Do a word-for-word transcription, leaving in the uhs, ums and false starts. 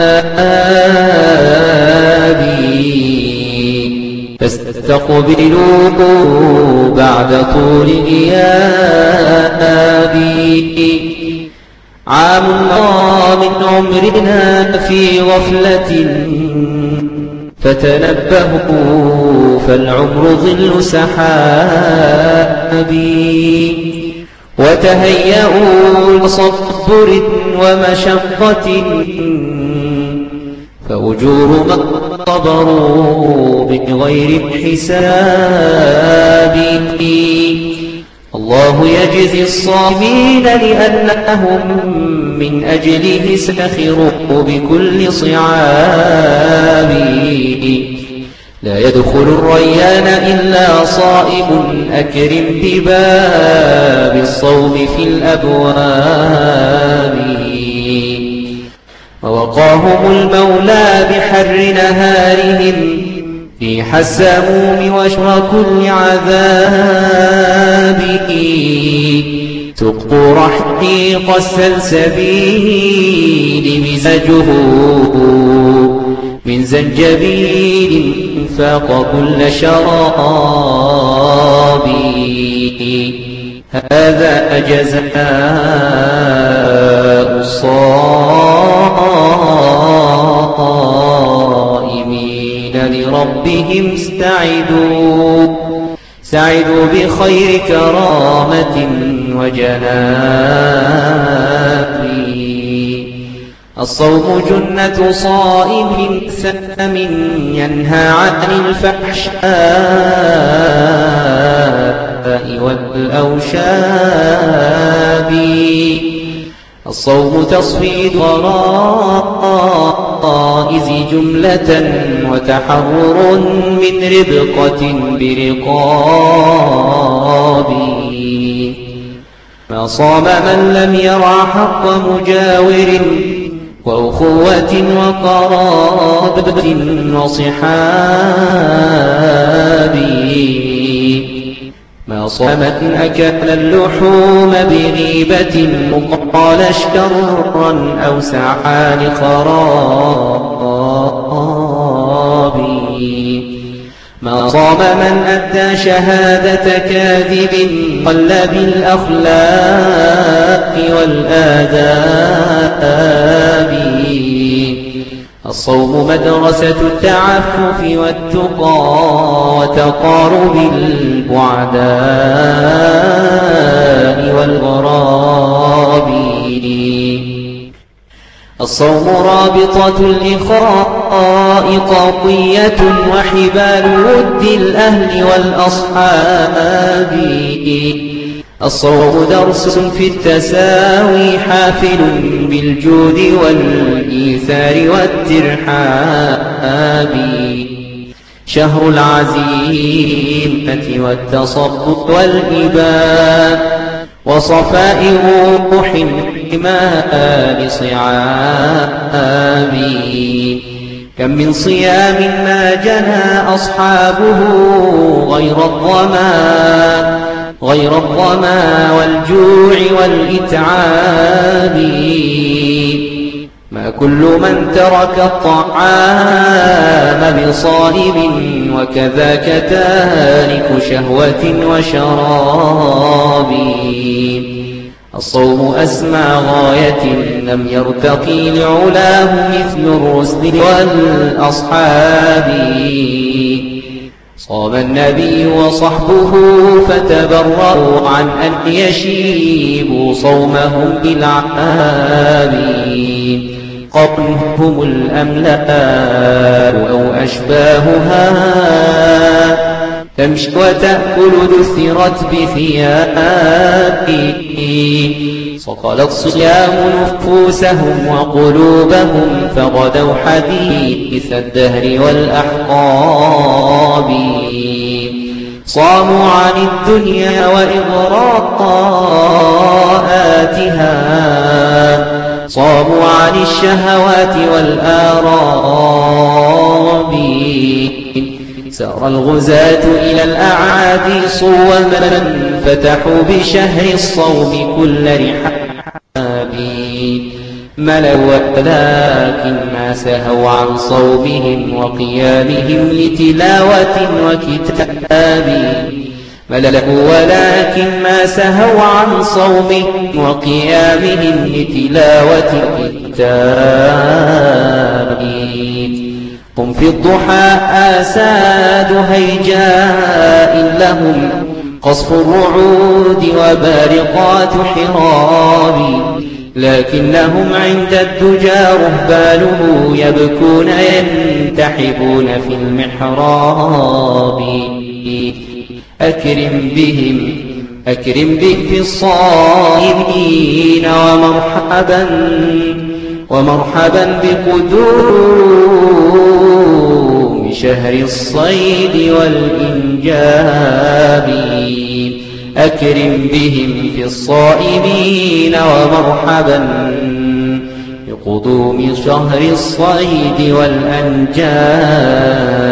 فاستقبلوه بعد طول غياب. عام من عمرنا في غفلة فتنبهوا فالعمر ظل سحاب. وتهيئوا لصبر ومشقة فأجور من صبروا بغير حساب. الله يجزي الصابرين لأنهم من أجله سخروا بكل صعاب. لا يدخل الريان إلا صائم أكرم بباب الصوم في الأبواب. ووقاهم المولى بحر نهارهم ريح السموم وشر كل عذاب. تقوا رحيق السلسبيل مزاجه من زنجبيل فاق كل شراب. هذا جزاء الصائمين لربهم استعدوا سعدوا بخير كرامة وجناب. الصوم جنة صائم سام ينهى عن الفحشاء والأوشاب. الصوم تصفيد غرائز جملة وتحرر من ربقة برقاب. ما صام من لم يرع حق مجاور وأخوة وقرابة وصحاب. ما صام من أكل اللحوم بغيبة وقال شرا أو سعى لخراب. ما صام من أدى شهادة كاذب قل بالأخلاق والآداب. الصوم مدرسة التعفف والتقى وتقارب البعداء والغراب. الصوم رابطة الإخاء قاطية وحبال ود الأهل والأصحاب. الصوم درس في التساوي حافل بالجود والإيثار والترحاب. شهر العزيمة والتصدق والإباء وصفاء روح حمال صعاب. كم من صيام ما جنى أصحابه غير الظما غير الظما والجوع والإتعاب. ما كل من ترك الطعام بصائم وكذاك تارك شهوة وشراب. الصوم أسمى غاية لم يرتقي لعلاه مثل الرسل والأصحاب. صام النبي وصحبه فتبرأوا عن أن يشيبوا صومهم بالعاب. قطنهم الأملاء أو أشباهها تمشي وتأكل دثرت بثيابه. صقلت صيام نفوسهم وقلوبهم فغدوا حديث الدهر والأحقاب. صاموا عن الدنيا وإغراءاتها صاموا عن الشهوات والآراب. سار الغزاة إلى الأعادي صوما فتحوا بشهر الصوم كل رحاب. ملأوا ولكن ما سهوا عن صومهم وقيامهم لتلاوة وكتاب ملأوا ولكن ما سهوا عن صومهم وقيامهم لتلاوة كتاب قم في الضحى آساد هيجاء لهم قصف الرعود وبارقات حراب لكنهم عند الدجى رهبانه يبكون ينتحبون في المحراب أكرم بهم أكرم به في الصائمين ومرحبا ومرحبا بقدوم شهر الصيد والإنجاب أكرم بهم في الصائمين ومرحبا بقدوم شهر الصيد والأنجاب